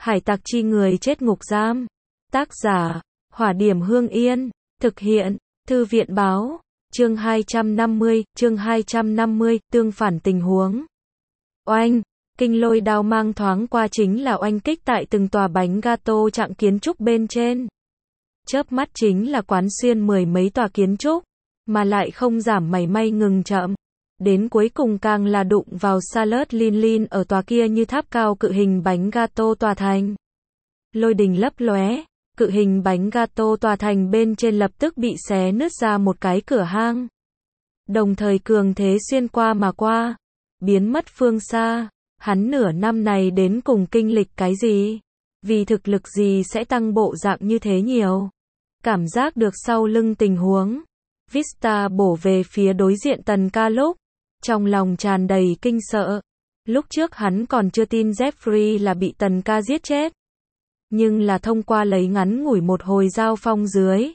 Hải tặc chi người chết ngục giam. Tác giả, Hỏa Điểm Hương Yên. Thực hiện, Thư viện Báo. Chương 250, tương phản tình huống. Oanh, kinh lôi đao mang thoáng qua chính là oanh kích tại từng tòa bánh gato chặng kiến trúc bên trên. Chớp mắt chính là quán xuyên mười mấy tòa kiến trúc, mà lại không giảm mảy may ngừng chậm. Đến cuối cùng càng là đụng vào Salad Lin ở tòa kia như tháp cao cự hình bánh gato tòa thành. Lôi đình lấp lóe, cự hình bánh gato tòa thành bên trên lập tức bị xé nứt ra một cái cửa hang. Đồng thời cường thế xuyên qua mà qua, biến mất phương xa. Hắn nửa năm này đến cùng kinh lịch cái gì? Vì thực lực gì sẽ tăng bộ dạng như thế nhiều? Cảm giác được sau lưng tình huống, Vista bổ về phía đối diện Tần Ca lúc, trong lòng tràn đầy kinh sợ. Lúc trước hắn còn chưa tin Jeffrey là bị Tần Ca giết chết. Nhưng là thông qua lấy ngắn ngủi một hồi giao phong dưới,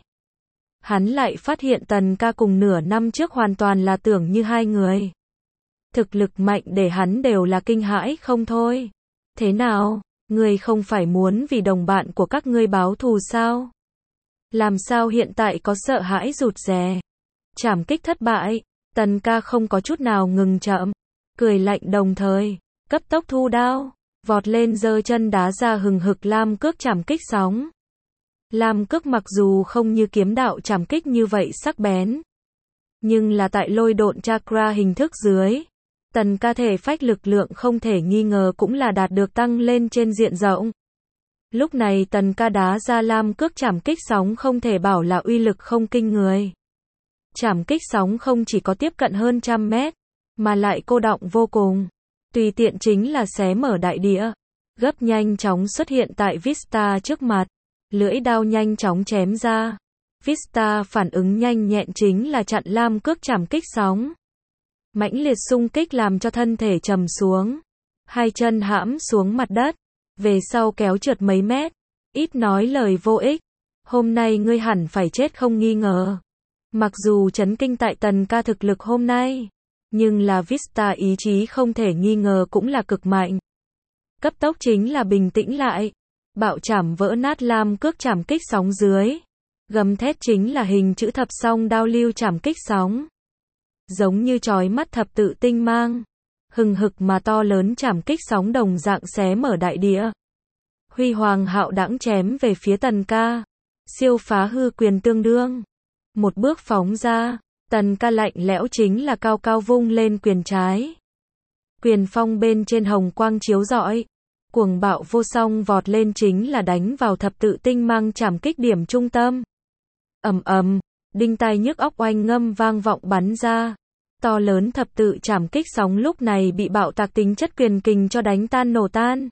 hắn lại phát hiện Tần Ca cùng nửa năm trước hoàn toàn là tưởng như hai người. Thực lực mạnh để hắn đều là kinh hãi không thôi. Thế nào, ngươi không phải muốn vì đồng bạn của các ngươi báo thù sao? Làm sao hiện tại có sợ hãi rụt rè? Trảm kích thất bại, Tần Ca không có chút nào ngừng chậm, cười lạnh đồng thời, cấp tốc thu đao, vọt lên giơ chân đá ra hừng hực lam cước trảm kích sóng. Lam cước mặc dù không như kiếm đạo trảm kích như vậy sắc bén, nhưng là tại lôi độn chakra hình thức dưới, Tần Ca thể phách lực lượng không thể nghi ngờ cũng là đạt được tăng lên trên diện rộng. Lúc này Tần Ca đá ra lam cước trảm kích sóng không thể bảo là uy lực không kinh người. Trảm kích sóng không chỉ có tiếp cận hơn 100 mét, mà lại cô đọng vô cùng. Tùy tiện chính là xé mở đại địa. Gấp nhanh chóng xuất hiện tại Vista trước mặt. Lưỡi đao nhanh chóng chém ra. Vista phản ứng nhanh nhẹn chính là chặn lam cước trảm kích sóng. Mãnh liệt xung kích làm cho thân thể trầm xuống. Hai chân hãm xuống mặt đất. Về sau kéo trượt mấy mét. Ít nói lời vô ích. Hôm nay ngươi hẳn phải chết không nghi ngờ. Mặc dù chấn kinh tại Tần Ca thực lực hôm nay, nhưng là Vista ý chí không thể nghi ngờ cũng là cực mạnh. Cấp tốc chính là bình tĩnh lại. Bạo chảm vỡ nát lam cước chảm kích sóng dưới. Gầm thét chính là hình chữ thập song đao lưu chảm kích sóng. Giống như chói mắt thập tự tinh mang. Hừng hực mà to lớn chảm kích sóng đồng dạng xé mở đại địa. Huy hoàng hạo đãng chém về phía Tần Ca. Siêu phá hư quyền tương đương. Một bước phóng ra, Tần Ca lạnh lẽo chính là cao cao vung lên quyền trái. Quyền phong bên trên hồng quang chiếu rọi, cuồng bạo vô song vọt lên chính là đánh vào thập tự tinh mang chảm kích điểm trung tâm. Ầm ầm, đinh tai nhức óc oanh ngâm vang vọng bắn ra. To lớn thập tự chảm kích sóng lúc này bị bạo tạc tính chất quyền kình cho đánh tan nổ tan.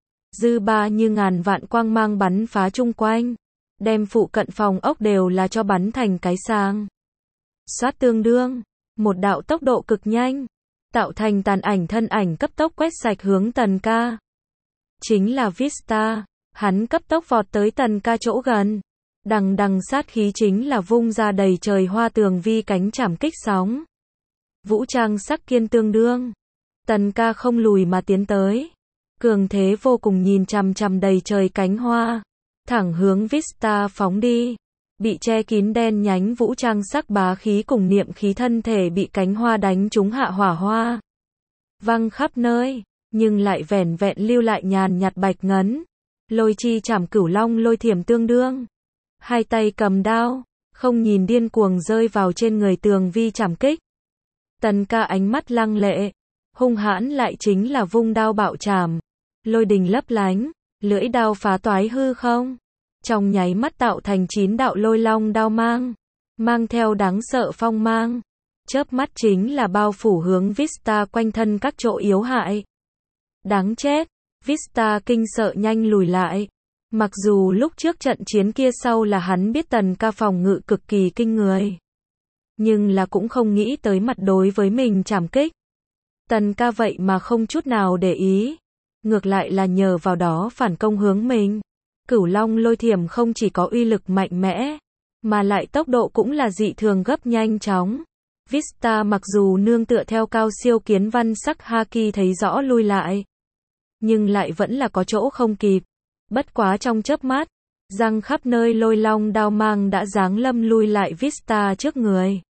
Dư ba như ngàn vạn quang mang bắn phá chung quanh. Đem phụ cận phòng ốc đều là cho bắn thành cái sang. Xoát tương đương, một đạo tốc độ cực nhanh, tạo thành tàn ảnh thân ảnh cấp tốc quét sạch hướng Tần Ca. Chính là Vista, hắn cấp tốc vọt tới Tần Ca chỗ gần. Đằng đằng sát khí chính là vung ra đầy trời hoa tường vi cánh chảm kích sóng. Vũ trang sắc kiên tương đương. Tần Ca không lùi mà tiến tới. Cường thế vô cùng nhìn chằm chằm đầy trời cánh hoa. Thẳng hướng Vista phóng đi. Bị che kín đen nhánh vũ trang sắc bá khí cùng niệm khí thân thể bị cánh hoa đánh trúng hạ hỏa hoa. Văng khắp nơi, nhưng lại vẻn vẹn lưu lại nhàn nhạt bạch ngấn. Lôi chi chảm cửu long lôi thiểm tương đương. Hai tay cầm đao, không nhìn điên cuồng rơi vào trên người tường vi chảm kích. Tần Ca ánh mắt lăng lệ, hung hãn lại chính là vung đao bạo chảm. Lôi đình lấp lánh. Lưỡi đao phá toái hư không, trong nháy mắt tạo thành 9 đạo lôi long đao mang, mang theo đáng sợ phong mang, chớp mắt chính là bao phủ hướng Vista quanh thân các chỗ yếu hại. Đáng chết, Vista kinh sợ nhanh lùi lại. Mặc dù lúc trước trận chiến kia sau là hắn biết Tần Ca phòng ngự cực kỳ kinh người, nhưng là cũng không nghĩ tới mặt đối với mình trảm kích. Tần Ca vậy mà không chút nào để ý. Ngược lại là nhờ vào đó phản công hướng mình. Cửu long lôi thiểm không chỉ có uy lực mạnh mẽ, mà lại tốc độ cũng là dị thường gấp nhanh chóng. Vista mặc dù nương tựa theo cao siêu kiến văn sắc Haki thấy rõ lui lại, nhưng lại vẫn là có chỗ không kịp. Bất quá trong chớp mắt, răng khắp nơi lôi long đao mang đã giáng lâm lui lại Vista trước người.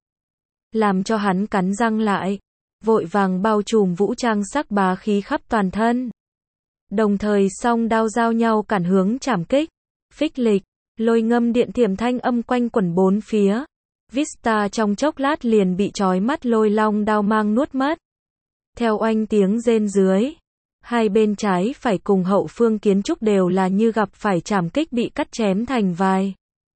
Làm cho hắn cắn răng lại, vội vàng bao trùm vũ trang sắc bá khí khắp toàn thân. Đồng thời song đao giao nhau cản hướng trảm kích, phích lịch, lôi ngâm điện thiểm thanh âm quanh quẩn bốn phía. Vista trong chốc lát liền bị chói mắt lôi long đao mang nuốt mất. Theo oanh tiếng rên dưới, hai bên trái phải cùng hậu phương kiến trúc đều là như gặp phải trảm kích bị cắt chém thành vài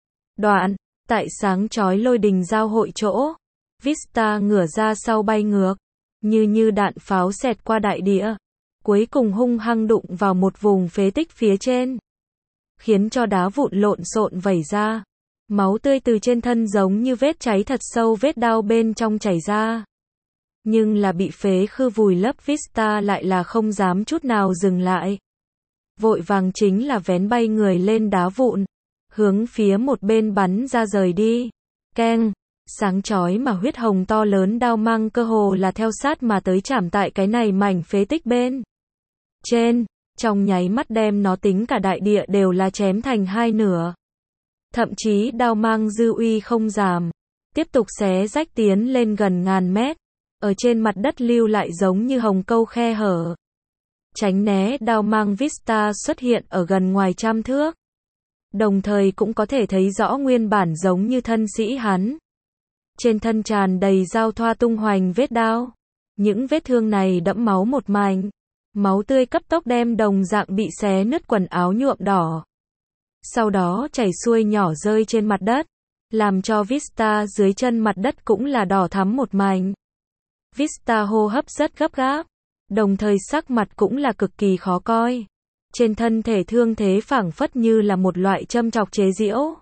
đoạn. Tại sáng chói lôi đình giao hội chỗ, Vista ngửa ra sau bay ngược, như đạn pháo xẹt qua đại địa, cuối cùng hung hăng đụng vào một vùng phế tích phía trên, khiến cho đá vụn lộn xộn vẩy ra. Máu tươi từ trên thân giống như vết cháy thật sâu, vết đao bên trong chảy ra. Nhưng là bị phế khư vùi lấp, Vista lại là không dám chút nào dừng lại. Vội vàng chính là vén bay người lên đá vụn, hướng phía một bên bắn ra rời đi. Keng, sáng chói mà huyết hồng to lớn đao mang cơ hồ là theo sát mà tới chạm tại cái này mảnh phế tích bên trên, trong nháy mắt đem nó tính cả đại địa đều là chém thành hai nửa. Thậm chí đao mang dư uy không giảm, tiếp tục xé rách tiến lên gần ngàn mét, ở trên mặt đất lưu lại giống như hồng câu khe hở. Tránh né đao mang, Vista xuất hiện ở gần ngoài trăm thước. Đồng thời cũng có thể thấy rõ nguyên bản giống như thân sĩ hắn. Trên thân tràn đầy dao thoa tung hoành vết đao. Những vết thương này đẫm máu một mảnh. Máu tươi cấp tốc đem đồng dạng bị xé nứt quần áo nhuộm đỏ. Sau đó chảy xuôi nhỏ rơi trên mặt đất, làm cho Vista dưới chân mặt đất cũng là đỏ thắm một mảnh. Vista hô hấp rất gấp gáp, đồng thời sắc mặt cũng là cực kỳ khó coi. Trên thân thể thương thế phảng phất như là một loại châm chọc chế giễu,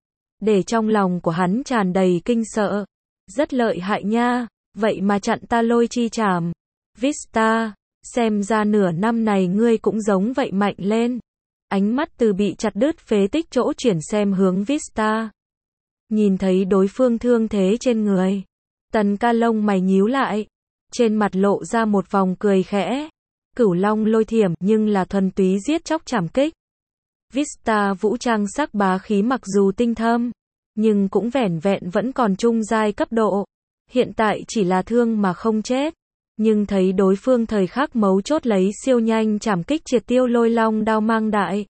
để trong lòng của hắn tràn đầy kinh sợ. Rất lợi hại nha, vậy mà chặn ta lôi chi trảm. Vista, xem ra nửa năm này ngươi cũng giống vậy mạnh lên. Ánh mắt từ bị chặt đứt phế tích chỗ chuyển xem hướng Vista. Nhìn thấy đối phương thương thế trên người, Tần Ca lông mày nhíu lại, trên mặt lộ ra một vòng cười khẽ. Cửu long lôi thiểm nhưng là thuần túy giết chóc trảm kích. Vista vũ trang sắc bá khí mặc dù tinh thâm, nhưng cũng vẻn vẹn vẫn còn trung giai cấp độ. Hiện tại chỉ là thương mà không chết. Nhưng thấy đối phương thời khắc mấu chốt lấy siêu nhanh trảm kích triệt tiêu lôi long đao mang đại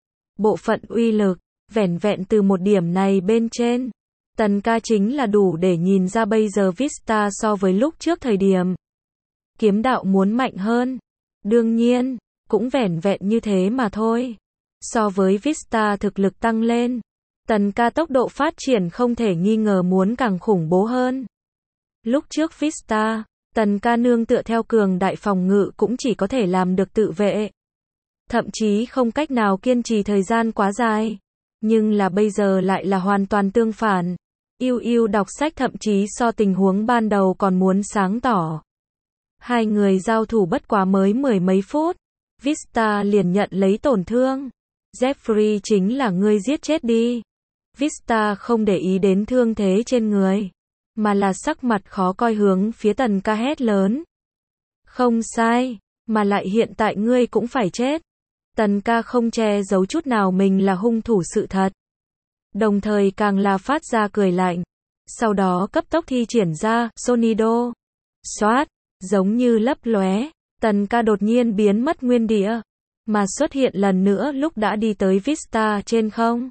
bộ phận uy lực, vẻn vẹn từ một điểm này bên trên, Tần Ca chính là đủ để nhìn ra bây giờ Vista so với lúc trước thời điểm kiếm đạo muốn mạnh hơn. Đương nhiên, cũng vẻn vẹn như thế mà thôi. So với Vista thực lực tăng lên, Tần Ca tốc độ phát triển không thể nghi ngờ muốn càng khủng bố hơn. Lúc trước Vista, Tần Ca nương tựa theo cường đại phòng ngự cũng chỉ có thể làm được tự vệ. Thậm chí không cách nào kiên trì thời gian quá dài. Nhưng là bây giờ lại là hoàn toàn tương phản. Yêu đọc sách thậm chí so tình huống ban đầu còn muốn sáng tỏ. Hai người giao thủ bất quá mới mười mấy phút, Vista liền nhận lấy tổn thương. Jeffrey chính là ngươi giết chết đi. Vista không để ý đến thương thế trên người, mà là sắc mặt khó coi hướng phía Tần Ca hét lớn. Không sai, mà lại hiện tại ngươi cũng phải chết. Tần Ca không che giấu chút nào mình là hung thủ sự thật. Đồng thời càng là phát ra cười lạnh. Sau đó cấp tốc thi triển ra Sonido. Xoát, giống như lấp lóe, Tần Ca đột nhiên biến mất nguyên địa, mà xuất hiện lần nữa lúc đã đi tới Vista trên không.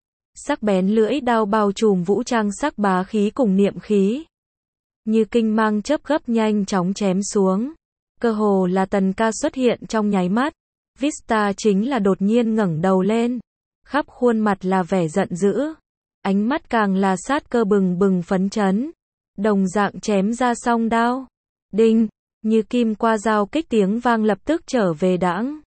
Sắc bén lưỡi đao bao trùm vũ trang sắc bá khí cùng niệm khí, như kinh mang chớp gấp nhanh chóng chém xuống. Cơ hồ là Tần Ca xuất hiện trong nháy mắt, Vista chính là đột nhiên ngẩng đầu lên, khắp khuôn mặt là vẻ giận dữ, ánh mắt càng là sát cơ bừng bừng phấn chấn, đồng dạng chém ra song đao. Đinh, như kim qua dao kích tiếng vang lập tức trở về đãng.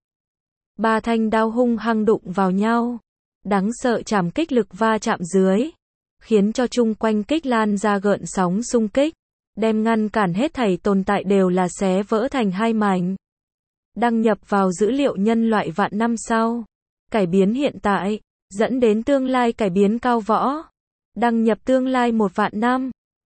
Ba thanh đao hung hăng đụng vào nhau, đáng sợ trảm kích lực va chạm dưới, khiến cho chung quanh kích lan ra gợn sóng xung kích, đem ngăn cản hết thảy tồn tại đều là xé vỡ thành hai mảnh. Đăng nhập vào dữ liệu nhân loại vạn năm sau, cải biến hiện tại, dẫn đến tương lai cải biến cao võ. Đăng nhập tương lai 1 vạn năm.